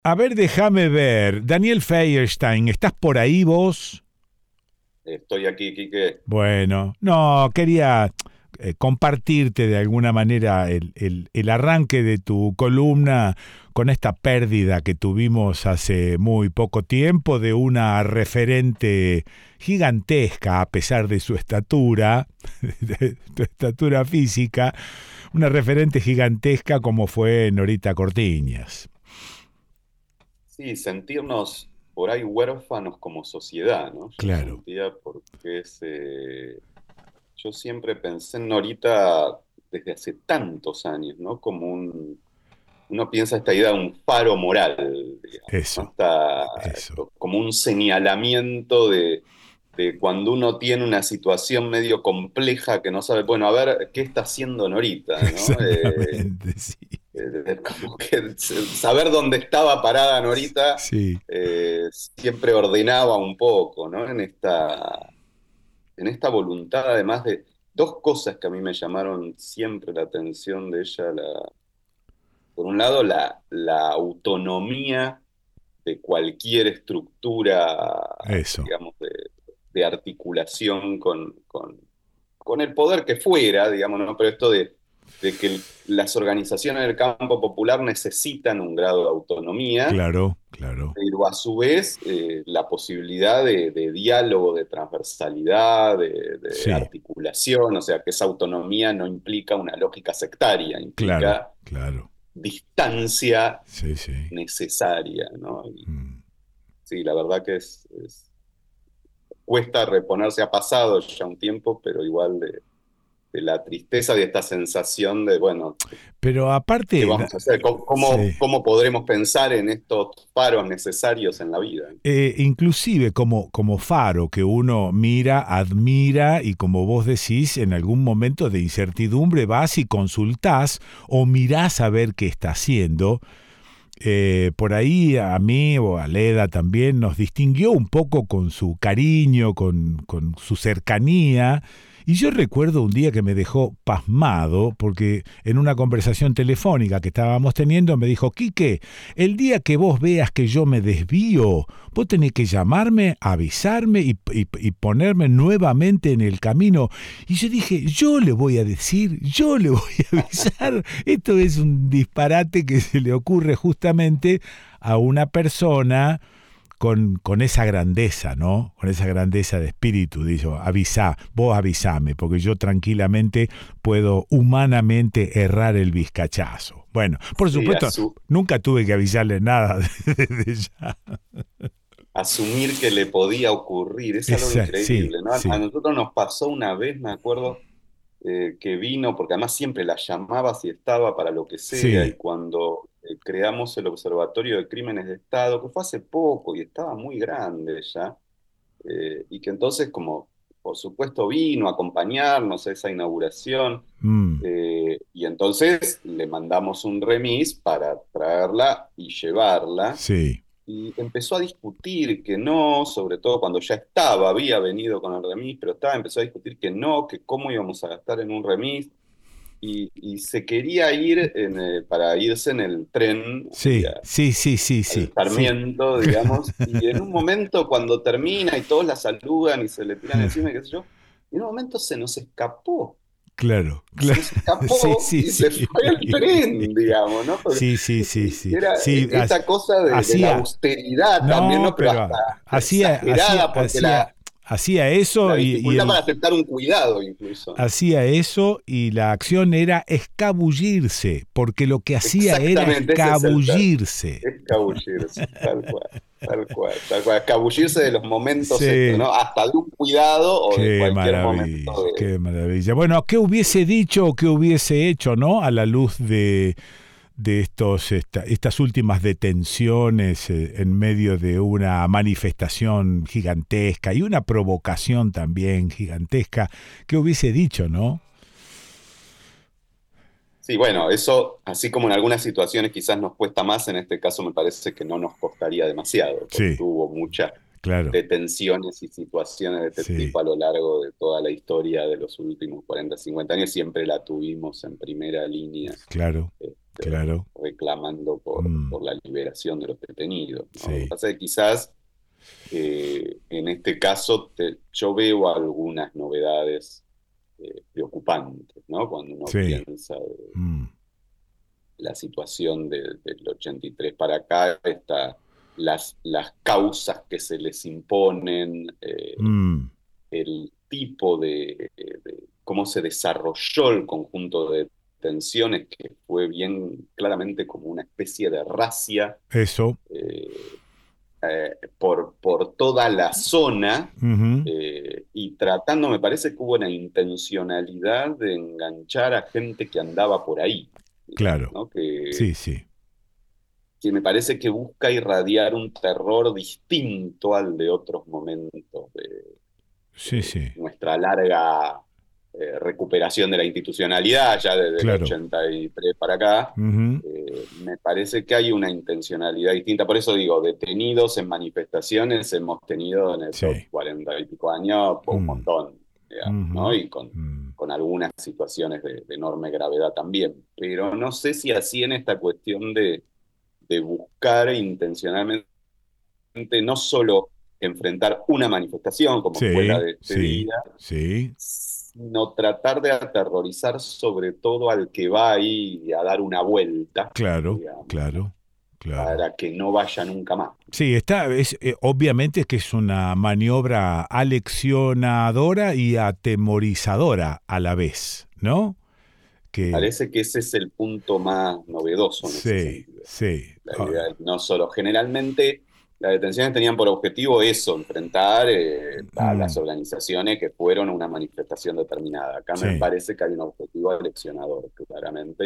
A ver, déjame ver. Daniel Feierstein, ¿estás por ahí vos? Estoy aquí, Quique. Bueno, no, quería compartirte de alguna manera el arranque de tu columna con esta pérdida que tuvimos hace muy poco tiempo de una referente gigantesca a pesar de su estatura, de tu estatura física, una referente gigantesca como fue Norita Cortiñas. Sí, sentirnos por ahí huérfanos como sociedad, ¿no? Yo Claro, sentía porque yo siempre pensé en Norita desde hace tantos años, ¿no? Uno piensa esta idea de un faro moral, digamos, ¿no? eso, eso. Como un señalamiento de cuando uno tiene una situación medio compleja que no sabe, bueno, a ver, ¿qué está haciendo Norita, ¿no? Exactamente, sí. Como que saber dónde estaba parada Norita Sí, siempre ordenaba un poco, ¿no? En esta voluntad, además de dos cosas que a mí me llamaron siempre la atención de ella. Por un lado, la autonomía de cualquier estructura, eso. digamos, de articulación con el poder que fuera, digamos, ¿no? Pero esto de que las organizaciones del campo popular necesitan un grado de autonomía, Claro, claro. pero a su vez la posibilidad de diálogo, de transversalidad, de Sí, articulación, o sea, que esa autonomía no implica una lógica sectaria, claro, implica claro. distancia Sí, sí. necesaria, ¿no? Y Mm. sí, la verdad que cuesta reponerse, ha pasado ya un tiempo, pero igual de la tristeza de esta sensación de, bueno, Pero ¿qué aparte, vamos a hacer? sí. Cómo podremos pensar en estos paros necesarios en la vida? Inclusive como faro que uno mira, admira y como vos decís, en algún momento de incertidumbre vas y consultás o mirás a ver qué está haciendo. Por ahí a mí o a Leda también nos distinguió un poco con su cariño, con su cercanía. Y yo recuerdo un día que me dejó pasmado porque en una conversación telefónica que estábamos teniendo me dijo, Quique, el día que vos veas que yo me desvío, vos tenés que llamarme, avisarme y ponerme nuevamente en el camino. Y yo dije, yo le voy a decir, yo le voy a avisar. Esto es un disparate que se le ocurre justamente a una persona con esa grandeza, ¿no? Con esa grandeza de espíritu. Dijo, avisá, vos avisame, porque yo tranquilamente puedo humanamente errar el vizcachazo. Bueno, por Sí, supuesto, nunca tuve que avisarle nada desde ya. asumir que le podía ocurrir, es algo Sí, increíble, ¿no? A sí, nosotros nos pasó una vez, me acuerdo, que vino, porque además siempre la llamaba si estaba para lo que sea, y sí, cuando creamos el Observatorio de Crímenes de Estado, que fue hace poco y estaba muy grande ya, y que entonces como, por supuesto, vino a acompañarnos a esa inauguración, mm, y entonces le mandamos un remis para traerla y llevarla. sí, Y empezó a discutir que no, sobre todo cuando ya estaba, había venido con el remis, pero estaba, empezó a discutir que no, que cómo íbamos a gastar en un remis, y se quería ir para irse en el tren sí, sí, sí, sí, al sí, sí. Sarmiento, digamos, y en un momento cuando termina y todos la saludan y se le tiran encima, y qué sé yo, en un momento Claro, se claro. nos Sí, escapó sí, y se sí. fue el tren, digamos, ¿no? Porque Sí, sí, sí, sí. era Sí, esta cosa de la hacía, austeridad también, no, ¿no? Pero pero hasta hacía, exagerada, porque hacía la eso y dificultad para aceptar un cuidado incluso, ¿no? hacía eso y la acción era escabullirse, porque lo que hacía era Exactamente, ese es el término. escabullirse. Escabullirse, tal cual, tal cual, tal cual. Escabullirse de los momentos estos, Sí, ¿no? Hasta de un cuidado o de qué cualquier momento maravilla, de... qué maravilla. Bueno, ¿qué hubiese dicho o qué hubiese hecho, no? A la luz de estas últimas detenciones en medio de una manifestación gigantesca y una provocación también gigantesca, ¿qué hubiese dicho, no? Sí, bueno, eso, así como en algunas situaciones quizás nos cuesta más, en este caso me parece que no nos costaría demasiado, porque Sí, hubo muchas claro, detenciones y situaciones de este sí, tipo a lo largo de toda la historia de los últimos 40, 50 años, siempre la tuvimos en primera línea. claro. claro. reclamando Mm, por la liberación de los detenidos, ¿no? Lo que sí, pasa es que quizás en este caso yo veo algunas novedades preocupantes, ¿no? Cuando uno sí. piensa de Mm, la situación del 83 para acá, las causas que se les imponen, mm, el tipo de cómo se desarrolló el conjunto de tensiones, que fue bien claramente como una especie de racia eso. eh, por toda la zona, Ujú, y tratando, me parece que hubo una intencionalidad de enganchar a gente que andaba por ahí, digamos, claro. ¿no? Sí, sí. Que me parece que busca irradiar un terror distinto al de otros momentos Sí, sí. nuestra larga recuperación de la institucionalidad, ya desde el Claro. 83 para acá. Ujú, Me parece que hay una intencionalidad distinta. Por eso digo, detenidos en manifestaciones hemos tenido en estos sí. 40 y pico años un Mm, montón, digamos, ¿no? ujú, Y mm, con algunas situaciones de enorme gravedad también. Pero no sé si así en esta cuestión de buscar intencionalmente no solo enfrentar una manifestación como fue la sí, de este sí, día, sí. sino tratar de aterrorizar sobre todo al que va ahí a dar una vuelta, Claro, digamos, claro, claro. para que no vaya nunca más. Sí, obviamente que es una maniobra aleccionadora y atemorizadora a la vez, ¿no? Me Que parece que ese es el punto más novedoso en ese sí, sentido. sí. La idea es no solo, generalmente las detenciones tenían por objetivo eso, enfrentar a las Mm, organizaciones que fueron a una manifestación determinada. Acá me sí, parece que hay un objetivo eleccionador, claramente,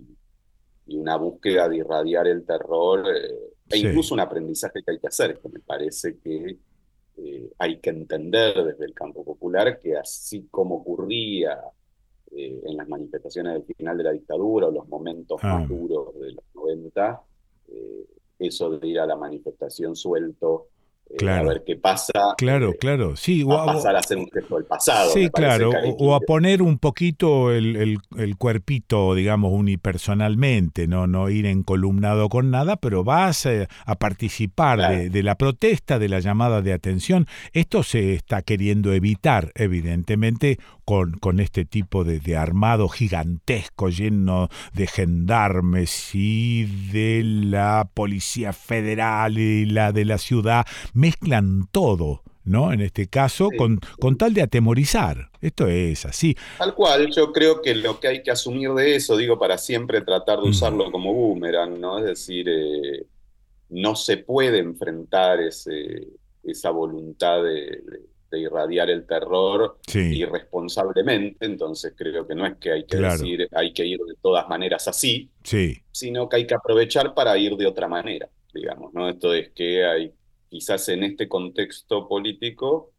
y una búsqueda de irradiar el terror, e sí. incluso un aprendizaje que hay que hacer, que me parece que hay que entender desde el campo popular que así como ocurría en las manifestaciones del final de la dictadura o los momentos Ah, más duros de los 90, eh, eso de ir a la manifestación suelto, a claro, ver qué pasa, claro, claro. Sí, va a pasar a ser un gesto del pasado. sí, Me parece claro, que hay que o ir. a poner un poquito el cuerpito, digamos, unipersonalmente, no ir encolumnado con nada, pero vas a participar Claro, de la protesta, de la llamada de atención. Esto se está queriendo evitar, evidentemente, con este tipo de armado gigantesco, lleno de gendarmes y de la Policía Federal y la de la ciudad, mezclan todo. ¿No? En este caso, sí, con sí. tal de atemorizar. Esto es así. Tal cual, yo creo que lo que hay que asumir de eso, digo, para siempre tratar de Mm, usarlo como boomerang, ¿no? Es decir, no se puede enfrentar esa voluntad de irradiar el terror sí, irresponsablemente, entonces creo que no es que hay que claro. decir hay que ir de todas maneras así, Sí. sino que hay que aprovechar para ir de otra manera, digamos, ¿no? Esto es que hay, quizás en este contexto político,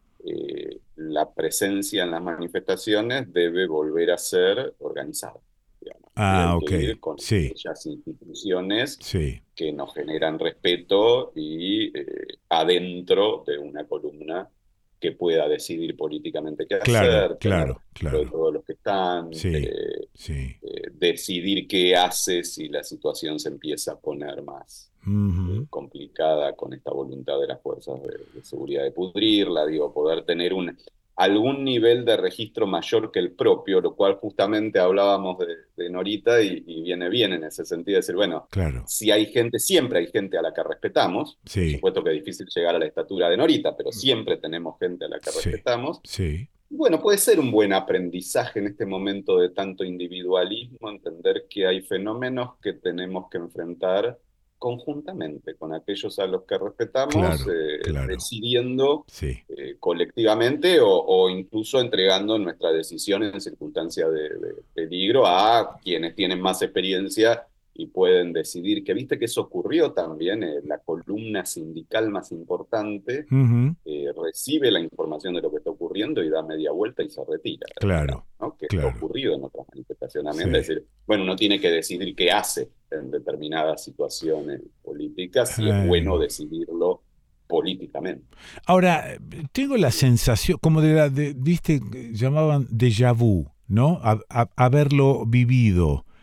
la presencia en las manifestaciones debe volver a ser organizada, digamos, ¿no? Y Ah, hay que ok. ir con Sí, aquellas instituciones sí. que nos generan respeto y adentro de una columna que pueda decidir políticamente qué Claro, hacer, tener claro, registro de claro. todos los que están, Sí, sí. decidir qué hace si la situación se empieza a poner más Ujú. complicada con esta voluntad de las fuerzas de seguridad de pudrirla, digo, poder tener algún nivel de registro mayor que el propio, lo cual justamente hablábamos de Norita y viene bien en ese sentido, de decir, bueno, Claro. si hay gente, siempre hay gente a la que respetamos, por Sí, supuesto que es difícil llegar a la estatura de Norita, pero siempre tenemos gente a la que sí, respetamos. sí. Bueno, puede ser un buen aprendizaje en este momento de tanto individualismo, entender que hay fenómenos que tenemos que enfrentar conjuntamente con aquellos a los que respetamos, Claro, claro. decidiendo Sí. colectivamente o incluso entregando nuestra decisión en circunstancias de peligro a quienes tienen más experiencia y pueden decidir, que viste que eso ocurrió también, la columna sindical más importante Ujú. recibe la información de lo que está ocurriendo y da media vuelta y se retira, digamos, Claro, ¿no? Que ha claro. ocurrido en otras manifestaciones también, de Sí. decir, bueno, uno tiene que decidir qué hace en determinadas situaciones políticas y es bueno Eh, decidirlo políticamente. Ahora, tengo la sensación, como viste, llamaban déjà vu, ¿no? Haberlo vivido.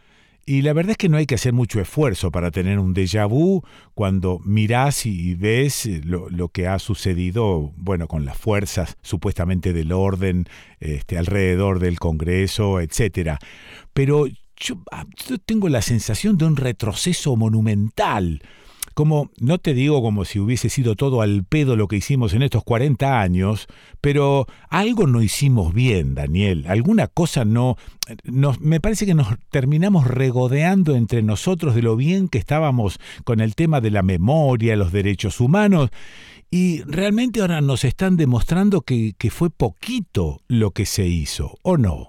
Y la verdad es que no hay que hacer mucho esfuerzo para tener un déjà vu cuando mirás y ves lo que ha sucedido, bueno, con las fuerzas supuestamente del orden alrededor del Congreso, etcétera. Pero yo tengo la sensación de un retroceso monumental. Como, no te digo como si hubiese sido todo al pedo lo que hicimos en estos 40 años, pero algo no hicimos bien, Daniel. Alguna cosa me parece que nos terminamos regodeando entre nosotros de lo bien que estábamos con el tema de la memoria, los derechos humanos, y realmente ahora nos están demostrando que fue poquito lo que se hizo, ¿o no?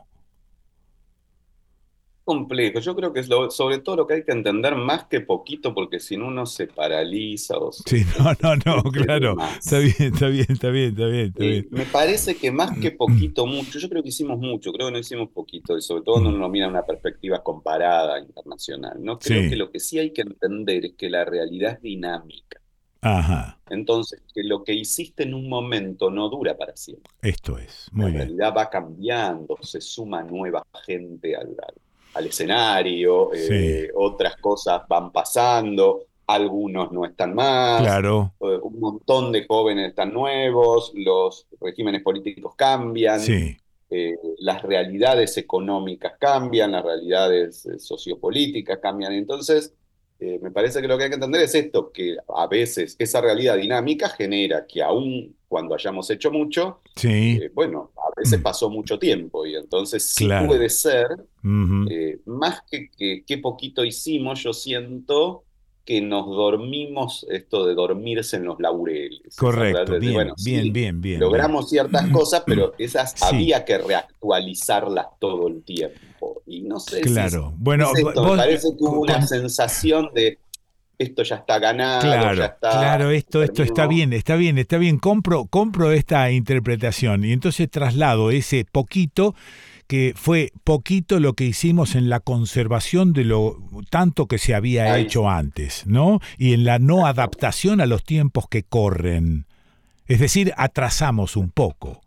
Complejo. Yo creo que es sobre todo lo que hay que entender más que poquito, porque si no uno se paraliza o Sí, no, siente de claro. Está más. bien, está bien, está bien, está bien, está bien. Me parece que más que poquito, mucho. Yo creo que hicimos mucho, creo que no hicimos poquito, y sobre todo cuando Mm. uno mira una perspectiva comparada internacional, ¿no? Creo que Sí, lo que sí hay que entender es que la realidad es dinámica. ajá, Entonces, que lo que hiciste en un momento no dura para siempre. esto es, La muy bien. realidad va cambiando, se suma nueva gente al escenario, Sí, otras cosas van pasando, algunos no están más, claro, un montón de jóvenes están nuevos, los regímenes políticos cambian, sí, las realidades económicas cambian, las realidades sociopolíticas cambian. Entonces, me parece que lo que hay que entender es esto, que a veces esa realidad dinámica genera que aún cuando hayamos hecho mucho, sí, bueno, a veces pasó mucho tiempo y entonces sí claro. puede ser, Ujú. más que poquito hicimos, yo siento que nos dormimos, esto de dormirse en los laureles, esa frase Correcto, de decir, bien, bueno, bien, sí, bien, bien, bien. logramos ciertas cosas, pero esas Sí, había que reactualizarlas todo el tiempo. Y no sé si claro. es Bueno, esto, me vos, parece que hubo una sensación de esto ya está ganado, ya claro, está, claro, esto está terminó. bien, está bien, está bien. Compro esta interpretación y entonces traslado ese poquito que fue poquito lo que hicimos en la conservación de lo tanto que se había Ahí hecho sí, antes, ¿no? Y en la no exactamente. adaptación a los tiempos que corren. Es decir, atrasamos un poco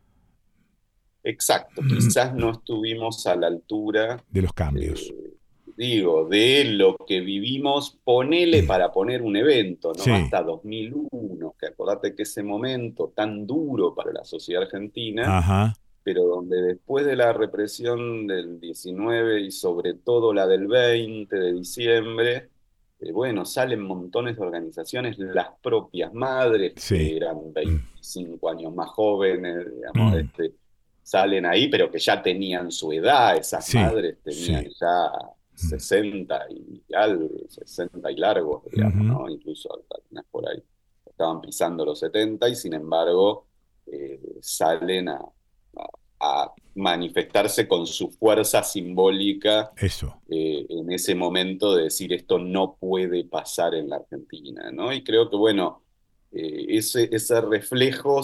Exacto, quizás no estuvimos a la altura, de los cambios. eh, digo, de lo que vivimos, ponele para poner un evento, ¿no? Sí, Hasta 2001, que acordate que ese momento tan duro para la sociedad argentina, ajá, pero donde después de la represión del 19 y sobre todo la del 20 de diciembre, bueno, salen montones de organizaciones, las propias madres, sí. que eran 25 años más jóvenes, digamos, Mm, salen ahí, pero que ya tenían su edad, esas sí, madres tenían sí. ya Mm, 60 y algo, 60 y largos, digamos, ujú, ¿no? Incluso algunas por ahí estaban pisando los 70 y sin embargo salen a manifestarse con su fuerza simbólica eso. en ese momento de decir esto no puede pasar en la Argentina, ¿no? Y creo que, bueno, ese reflejo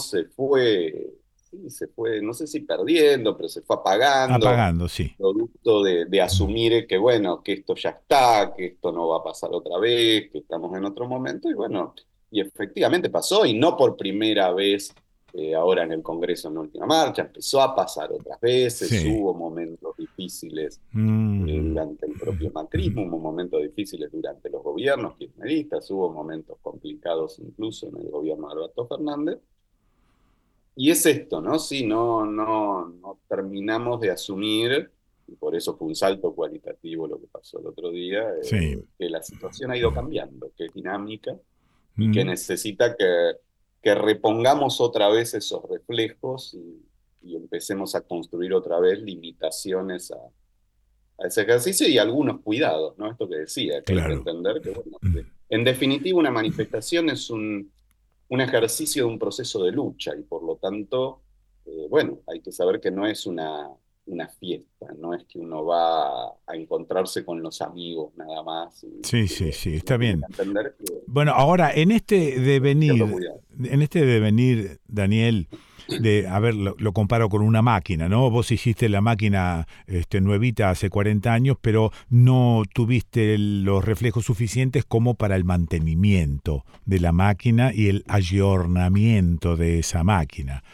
sí, se fue, no sé si perdiendo, pero se fue apagando, Apagando, sí. producto de Mm, asumir que, bueno, que esto ya está, que esto no va a pasar otra vez, que estamos en otro momento, y bueno, y efectivamente pasó, y no por primera vez ahora en el Congreso en la última marcha, empezó a pasar otras veces, sí. hubo momentos difíciles Mm, durante el propio macrismo, hubo momentos difíciles durante los gobiernos kirchneristas, hubo momentos complicados incluso en el gobierno de Alberto Fernández. Y es esto, ¿no? Sí, no terminamos de asumir, y por eso fue un salto cualitativo lo que pasó el otro día, sí. que la situación ha ido cambiando, que es dinámica y que Mm, necesita que repongamos otra vez esos reflejos y empecemos a construir otra vez limitaciones a ese ejercicio y algunos cuidados, ¿no? Esto que decía, que hay que claro. entender que, bueno, Mm, que en definitiva una manifestación es un ejercicio de un proceso de lucha y por lo tanto, bueno, hay que saber que no es una fiesta, no es que uno va a encontrarse con los amigos nada más, sí, sí, sí, uno está tiene que bien. entender que Bueno, ahora, cierto cuidado. en este devenir, Daniel, a ver, lo comparo con una máquina, ¿no? Vos hiciste la máquina nuevita hace 40 años, pero no tuviste los reflejos suficientes como para el mantenimiento de la máquina y el ayornamiento de esa máquina.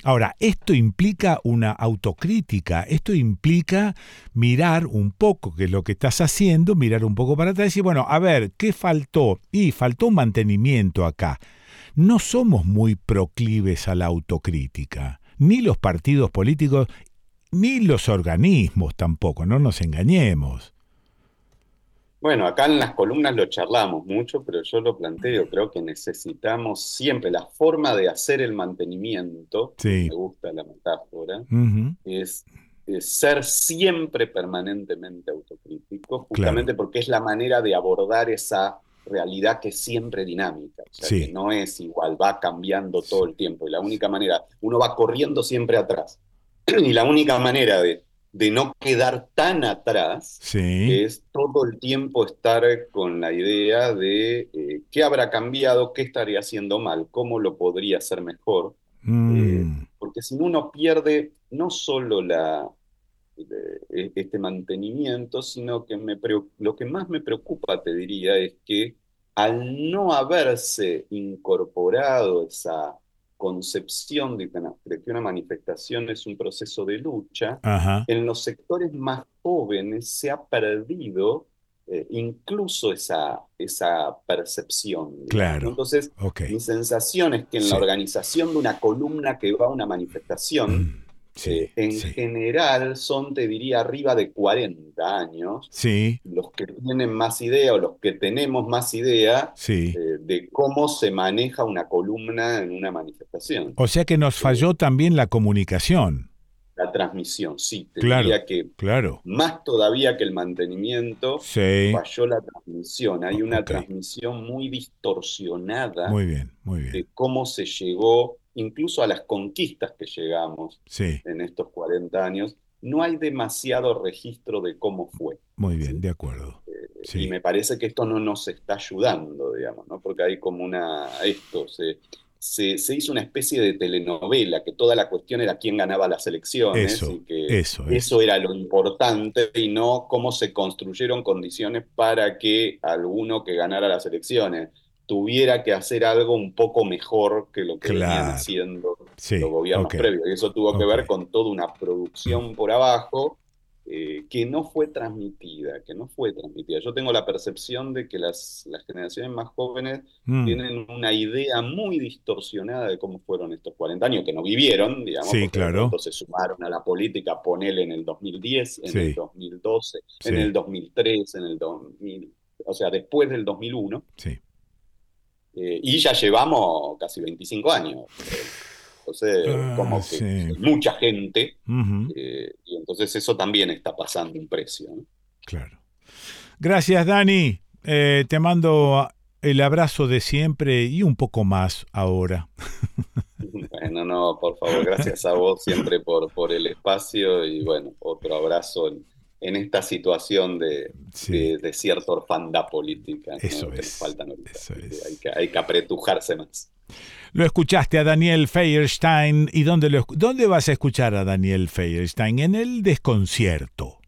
Ahora, esto implica una autocrítica, esto implica mirar un poco qué es lo que estás haciendo, mirar un poco para atrás y decir, bueno, a ver, ¿qué faltó? Y faltó un mantenimiento acá. No somos muy proclives a la autocrítica, ni los partidos políticos, ni los organismos tampoco, no nos engañemos. Bueno, acá en las columnas lo charlamos mucho, pero yo lo planteo, creo que necesitamos siempre la forma de hacer el mantenimiento, Sí. me gusta la metáfora, Ujú. es, es ser siempre permanentemente autocrítico, Claro. justamente porque es la manera de abordar esa realidad que es siempre dinámica, o sea, que Sí. no es igual, va cambiando todo Sí. el tiempo, y la única manera, uno va corriendo siempre atrás, y la única manera de no quedar tan atrás Sí. es todo el tiempo estar con la idea de qué habrá cambiado, qué estaría haciendo mal, cómo lo podría hacer mejor, Mm, porque si no uno pierde no solo este mantenimiento, sino que lo que más me preocupa, te diría, es que al no haberse incorporado esa concepción de que una manifestación es un proceso de lucha, ajá. en los sectores más jóvenes se ha perdido incluso esa percepción, digamos, ¿no? Claro. Entonces, Ok. mi sensación es que en la Sí. organización de una columna que va a una manifestación, Sí. en Sí. general son, te diría, arriba de 40 años, Sí. los que tienen más idea o los que tenemos más idea Sí. de cómo se maneja una columna en una manifestación. O sea que nos Eh, falló también la comunicación. la transmisión, sí, te Claro. diría que Claro. más todavía que el mantenimiento, Sí. falló la transmisión. Hay una Ok. transmisión muy distorsionada Muy bien. Muy bien. de cómo se llegó incluso a las conquistas que llegamos Sí. en estos 40 años, no hay demasiado registro de cómo fue, Muy bien. ¿sí? De acuerdo. Y Sí. me parece que esto no nos está ayudando, digamos, ¿no? Porque hay como se hizo una especie de telenovela, que toda la cuestión era quién ganaba las elecciones Eso. y que Eso eso es. era lo importante y no cómo se construyeron condiciones para que alguno que ganara las elecciones tuviera que hacer algo un poco mejor que lo que venían Claro. haciendo los Sí. gobiernos Ok. previos. Y eso tuvo que Ok. ver con toda una producción por abajo que no fue transmitida, que no fue transmitida. Yo tengo la percepción de que las generaciones más jóvenes Mm. tienen una idea muy distorsionada de cómo fueron estos 40 años, que no vivieron, digamos, Sí, porque de pronto claro. se sumaron a la política, ponele en el 2010, en el Sí. 2012, en Sí. el 2003, en el 2000, o sea, después del 2001, Sí. y ya llevamos casi 25 años. Entonces, Ah, como que sí. mucha gente, Ujú. y entonces eso también está pasando un precio, ¿no? Claro. Gracias, Dani. Te mando el abrazo de siempre y un poco más ahora. Bueno, no, por favor, gracias a vos siempre por el espacio y bueno, otro abrazo en esta situación Sí, de cierta orfandad política, eso ¿no? Que nos es. faltan ahorita. Eso Así que es. hay que apretujarse más. Lo escuchaste a Daniel Feierstein. ¿Y dónde vas a escuchar a Daniel Feierstein? En el desconcierto.